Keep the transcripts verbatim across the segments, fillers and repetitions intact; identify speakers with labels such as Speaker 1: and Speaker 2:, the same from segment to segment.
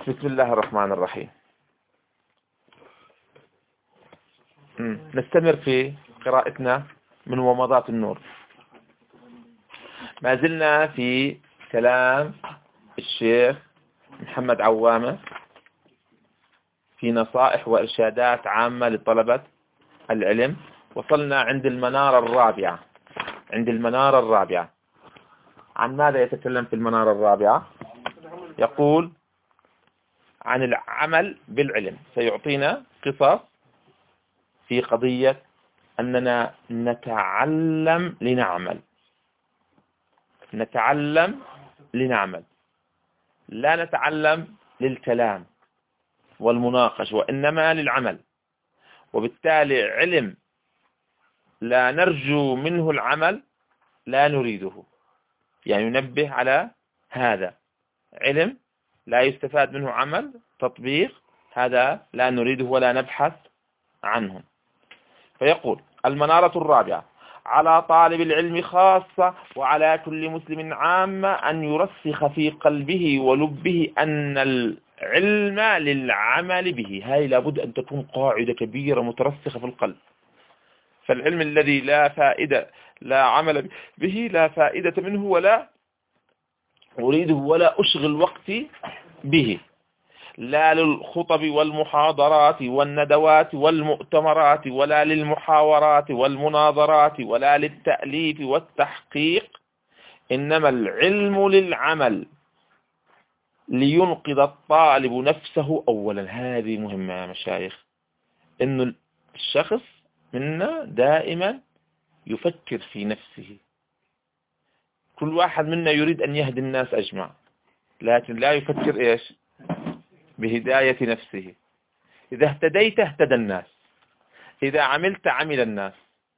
Speaker 1: بسم الله الرحمن الرحيم. نستمر في قراءتنا من ومضات النور. ما زلنا في كلام الشيخ محمد عوامة في نصائح وإرشادات عامة لطلبة العلم. وصلنا عند المنارة الرابعة. عند المنارة الرابعة عن ماذا يتكلم في المنارة الرابعة؟ يقول عن العمل بالعلم. سيعطينا قصص في قضية أننا نتعلم لنعمل. نتعلم لنعمل، لا نتعلم للكلام والمناقش، وإنما للعمل. وبالتالي علم لا نرجو منه العمل لا نريده، يعني ينبه على هذا. علم لا يستفاد منه عمل تطبيق، هذا لا نريده ولا نبحث عنه. فيقول المنارة الرابعة: على طالب العلم خاصة وعلى كل مسلم عامة أن يرسخ في قلبه ولبه أن العلم للعمل به. هاي لابد أن تكون قاعدة كبيرة مترسخة في القلب. فالعلم الذي لا فائدة لا عمل به لا فائدة منه ولا أريده ولا أشغل وقتي به، لا للخطب والمحاضرات والندوات والمؤتمرات ولا للمحاورات والمناظرات ولا للتأليف والتحقيق، إنما العلم للعمل لينقذ الطالب نفسه أولا. هذه مهمة يا مشايخ، إنه الشخص منا دائما يفكر في نفسه. كل واحد منا يريد أن يهدي الناس أجمع، لكن لا يفكر إيش؟ بهداية نفسه. إذا اهتديت اهتدى الناس، إذا عملت عمل الناس.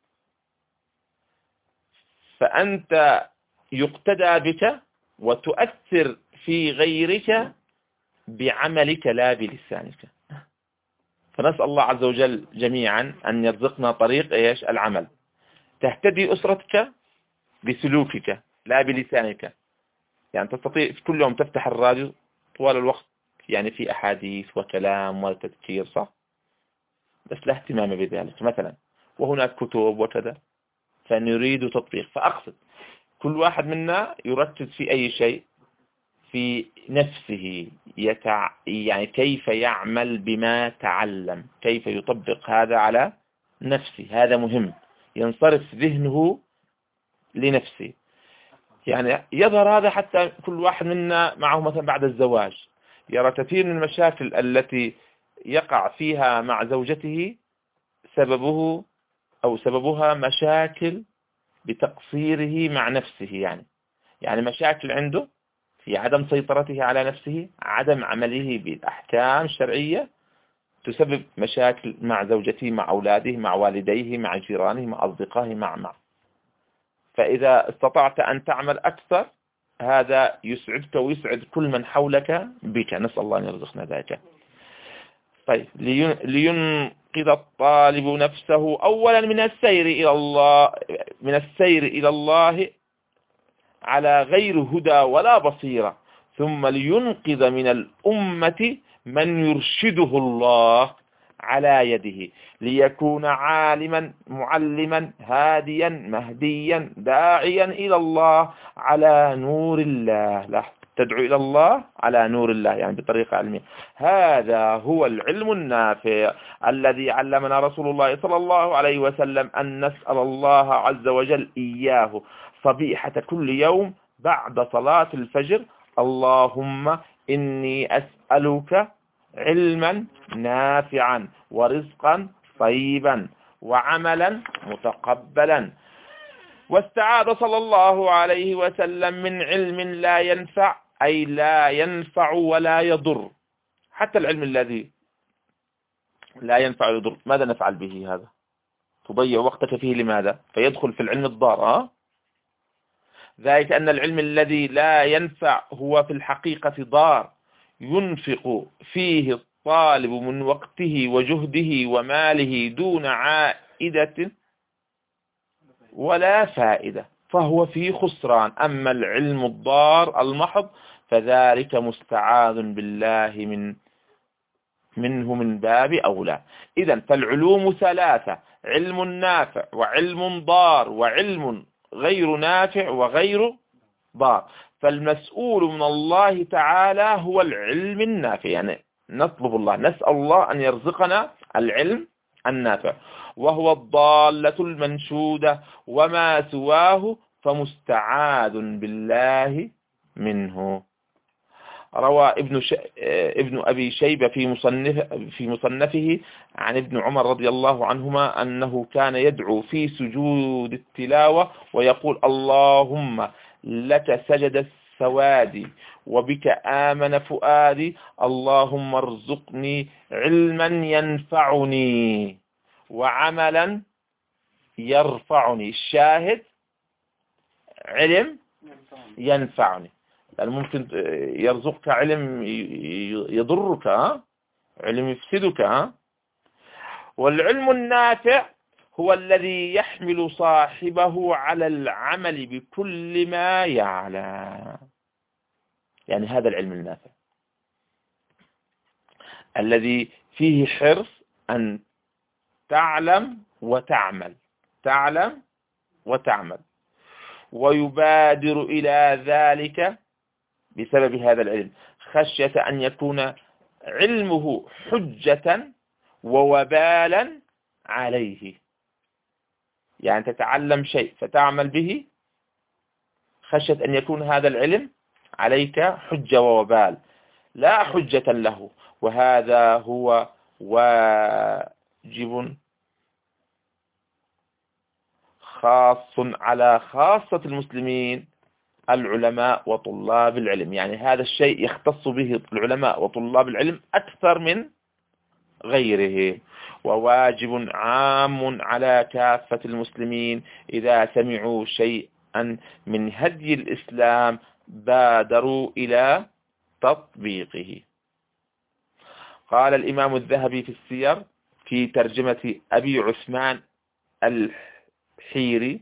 Speaker 1: فأنت يقتدى بك وتؤثر في غيرك بعملك لا بلسانك. فنسأل الله عز وجل جميعا أن يرزقنا طريق إيش؟ العمل. تهتدي أسرتك بسلوكك لا بلسانك. يعني تستطيع في كل يوم تفتح الراديو طوال الوقت، يعني في أحاديث وكلام وتذكير، صح؟ بس لا اهتمام بذلك مثلا، وهناك كتب وكذا، فنريد تطبيق. فأقصد كل واحد منا يركز في أي شيء في نفسه، يتع... يعني كيف يعمل بما تعلم، كيف يطبق هذا على نفسه. هذا مهم، ينصرف ذهنه لنفسه. يعني يظهر هذا حتى كل واحد منا معه مثلا بعد الزواج يرى كثير من المشاكل التي يقع فيها مع زوجته سببه أو سببها مشاكل بتقصيره مع نفسه. يعني يعني مشاكل عنده في عدم سيطرته على نفسه، عدم عمله بالأحكام الشرعية، تسبب مشاكل مع زوجته، مع أولاده، مع والديه، مع جيرانه، مع أصدقائه، مع مع فإذا استطعت أن تعمل أكثر هذا يسعدك ويسعد كل من حولك بك. نسأل الله أن يرزقنا ذلك. طيب، لينقذ الطالب نفسه أولا من السير إلى الله من السير إلى الله على غير هدى ولا بصيرة، ثم لينقذ من الأمة من يرشده الله على يده، ليكون عالما معلما هاديا مهديا داعيا إلى الله على نور الله. لا تدعو إلى الله على نور الله، يعني بطريقة علمية. هذا هو العلم النافع الذي علمنا رسول الله صلى الله عليه وسلم أن نسأل الله عز وجل إياه صبيحة كل يوم بعد صلاة الفجر: اللهم إني أسألك علما نافعا ورزقا طيبا وعملا متقبلا. واستعاذ صلى الله عليه وسلم من علم لا ينفع، أي لا ينفع ولا يضر. حتى العلم الذي لا ينفع ويضر ماذا نفعل به؟ هذا تضيع وقتك فيه. لماذا؟ فيدخل في العلم الضار. أه؟ ذلك أن العلم الذي لا ينفع هو في الحقيقة ضار، ينفق فيه الطالب من وقته وجهده وماله دون عائدة ولا فائدة، فهو في خسران. أما العلم الضار المحض فذلك مستعاذ بالله من منه من باب أولى. إذن فالعلوم ثلاثة: علم نافع وعلم ضار وعلم غير نافع وغير ضار. فالمسؤول من الله تعالى هو العلم النافع، يعني نطلب الله نسأل الله أن يرزقنا العلم النافع، وهو الضالة المنشودة، وما سواه فمستعاذ بالله منه. روى ابن ش... ابن أبي شيبة في مصنف في مصنفه عن ابن عمر رضي الله عنهما أنه كان يدعو في سجود التلاوة ويقول: اللهم لك سجد السواد وبك آمن فؤادي، اللهم ارزقني علما ينفعني وعملا يرفعني. الشاهد علم ينفعني، يعني ممكن يرزقك علم يضرك، ها؟ علم يفسدك. ها؟ والعلم النافع هو الذي يحمل صاحبه على العمل بكل ما يعلم. يعني هذا العلم النافع الذي فيه حرص أن تعلم وتعمل، تعلم وتعمل، ويبادر إلى ذلك بسبب هذا العلم، خشية أن يكون علمه حجة ووبالا عليه. يعني تتعلم شيء فتعمل به خشية أن يكون هذا العلم عليك حجة ووبال، لا حجة له. وهذا هو واجب خاص على خاصة المسلمين العلماء وطلاب العلم. يعني هذا الشيء يختص به العلماء وطلاب العلم أكثر من غيره، وواجب عام على كافة المسلمين إذا سمعوا شيئا من هدي الإسلام بادروا إلى تطبيقه. قال الإمام الذهبي في السير في ترجمة أبي عثمان الحيري: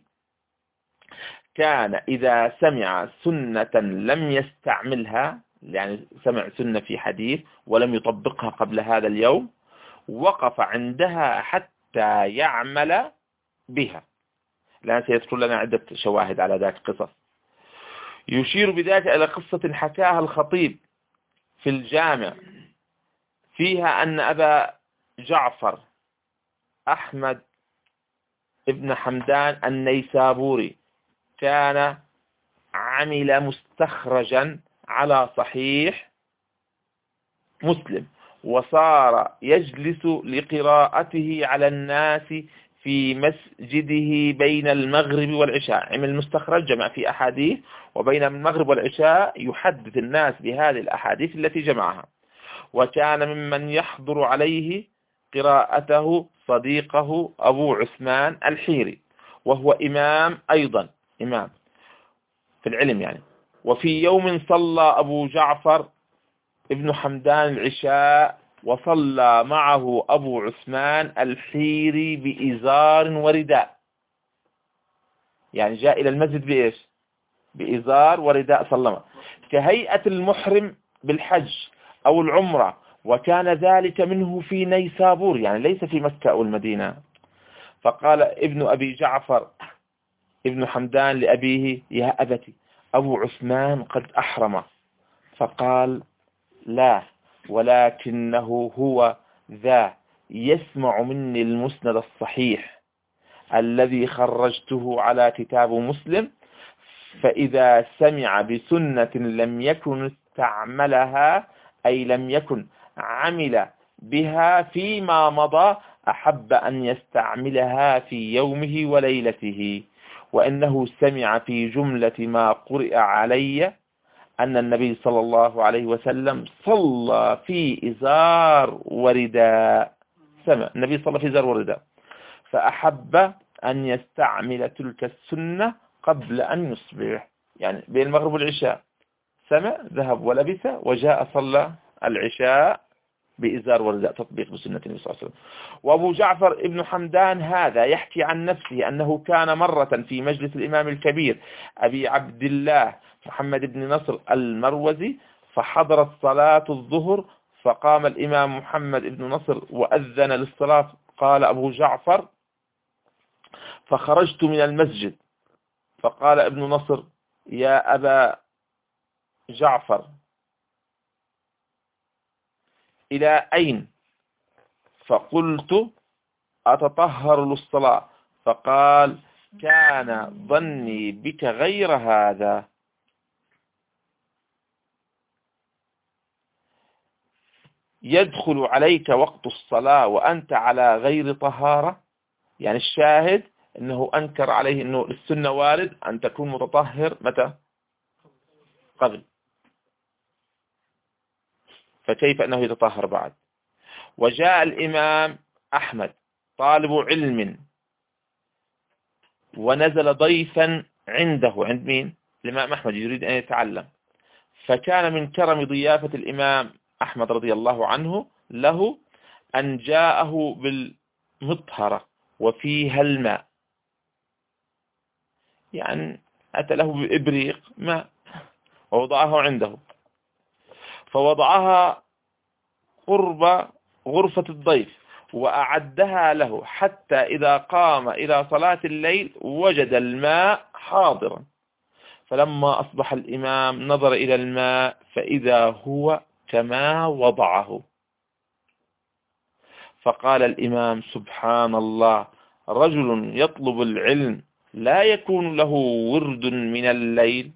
Speaker 1: كان إذا سمع سنة لم يستعملها، يعني سمع سنة في حديث ولم يطبقها قبل هذا اليوم، وقف عندها حتى يعمل بها. الآن سيذكر لنا عدة شواهد على ذلك قصص، يشير بذلك إلى قصة حكاها الخطيب في الجامع فيها أن أبا جعفر أحمد ابن حمدان النيسابوري كان عمل مستخرجا على صحيح مسلم، وصار يجلس لقراءته على الناس في مسجده بين المغرب والعشاء. عمل مستخرج جمع في أحاديث، وبين المغرب والعشاء يحدث الناس بهذه الأحاديث التي جمعها. وكان ممن يحضر عليه قراءته صديقه أبو عثمان الحيري، وهو إمام أيضا، إمام في العلم يعني. وفي يوم صلى أبو جعفر ابن حمدان العشاء، وصلى معه أبو عثمان الحيري بإزار ورداء، يعني جاء إلى المسجد بإيش؟ بإزار ورداء صلى، كهيئة المحرم بالحج أو العمرة، وكان ذلك منه في نيسابور، يعني ليس في مكة أو المدينة. فقال ابن أبي جعفر ابن حمدان لأبيه: يا أبتي، أبو عثمان قد أحرم. فقال: لا، ولكنه هو ذا يسمع مني المسند الصحيح الذي خرجته على كتاب مسلم، فإذا سمع بسنة لم يكن استعملها، أي لم يكن عمل بها فيما مضى، أحب أن يستعملها في يومه وليلته. وإنه سمع في جملة ما قرئ علي أن النبي صلى الله عليه وسلم صلى في إزار ورداء، سمع النبي صلى في إزار ورداء، فأحب أن يستعمل تلك السنة قبل أن يصبح، يعني بين المغرب والعشاء سمع، ذهب ولبس وجاء صلى العشاء بإزار ورداء، تطبيق بسنة النبي صلى الله عليه وسلم. وأبو جعفر ابن حمدان هذا يحكي عن نفسه أنه كان مرة في مجلس الإمام الكبير أبي عبد الله محمد بن نصر المروزي، فحضرت صلاة الظهر، فقام الإمام محمد بن نصر وأذن للصلاة. قال أبو جعفر: فخرجت من المسجد، فقال ابن نصر: يا أبا جعفر إلى أين؟ فقلت: أتطهر للصلاة. فقال: كان ظني بك غير هذا. يدخل عليك وقت الصلاة وأنت على غير طهارة. يعني الشاهد أنه أنكر عليه أنه السنة وارد أن تكون متطهر متى؟ قبل، فكيف أنه يتطهر بعد؟ وجاء الإمام أحمد طالب علم ونزل ضيفا عنده، عند مين؟ الإمام أحمد يريد أن يتعلم، فكان من كرم ضيافة الإمام أحمد رضي الله عنه له أن جاءه بالمطهرة وفيها الماء، يعني أتى له بإبريق ماء ووضعه عنده، فوضعها قرب غرفة الضيف وأعدها له حتى إذا قام إلى صلاة الليل وجد الماء حاضرا. فلما أصبح الإمام نظر إلى الماء فإذا هو كما وضعه، فقال الإمام: سبحان الله، رجل يطلب العلم لا يكون له ورد من الليل.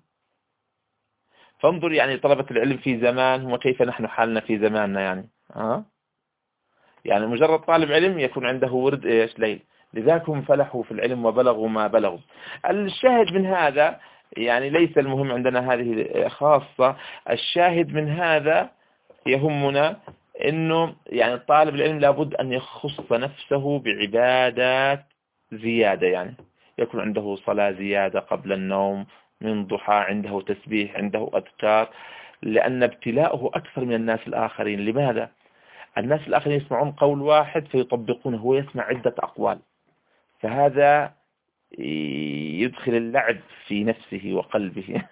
Speaker 1: فانظر يعني طلبة العلم في زمان وكيف نحن حالنا في زماننا، يعني ها؟ يعني مجرد طالب علم يكون عنده ورد ايش؟ ليل. لذلك هم فلحوا في العلم وبلغوا ما بلغوا. الشاهد من هذا، يعني ليس المهم عندنا هذه خاصة، الشاهد من هذا يهمنا انه يعني طالب العلم لابد ان يخص نفسه بعبادات زيادة، يعني يكون عنده صلاة زيادة قبل النوم، من ضحى، عنده تسبيح، عنده أذكار، لأن ابتلاؤه أكثر من الناس الآخرين. لماذا؟ الناس الآخرين يسمعون قول واحد فيطبقونه، هو يسمع عدة أقوال، فهذا يدخل اللعب في نفسه وقلبه.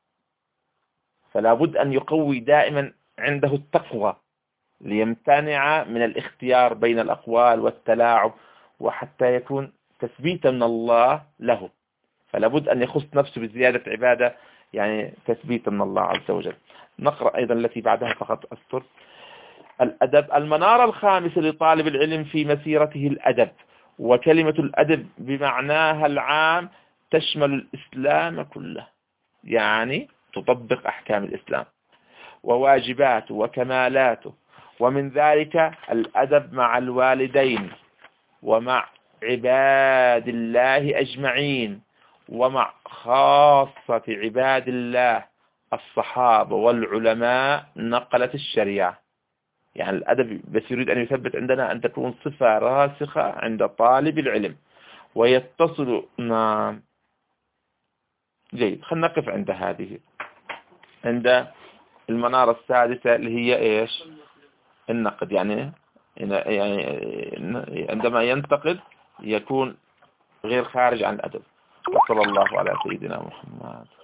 Speaker 1: فلا بد أن يقوي دائما عنده التقوى ليمتنع من الاختيار بين الأقوال والتلاعب، وحتى يكون تثبيتا من الله له. فلا بد أن يخص نفسه بزيادة عبادة، يعني تثبيتا من الله عز وجل. نقرأ أيضا التي بعدها فقط أستر. الأدب. المنارة الخامسة لطالب العلم في مسيرته الأدب. وكلمة الأدب بمعناها العام تشمل الإسلام كله، يعني تطبق أحكام الإسلام وواجباته وكمالاته، ومن ذلك الأدب مع الوالدين ومع عباد الله أجمعين ومع خاصة عباد الله الصحابة والعلماء نقلة الشريعة. يعني الأدب بس يريد أن يثبت عندنا أن تكون صفة راسخة عند طالب العلم ويتصل. نعم جيد، خلينا نقف عند هذه، عند المنارة السادسة اللي هي إيش؟ النقد. يعني يعني عندما ينتقد يكون غير خارج عن الأدب. وصلى الله على سيدنا محمد.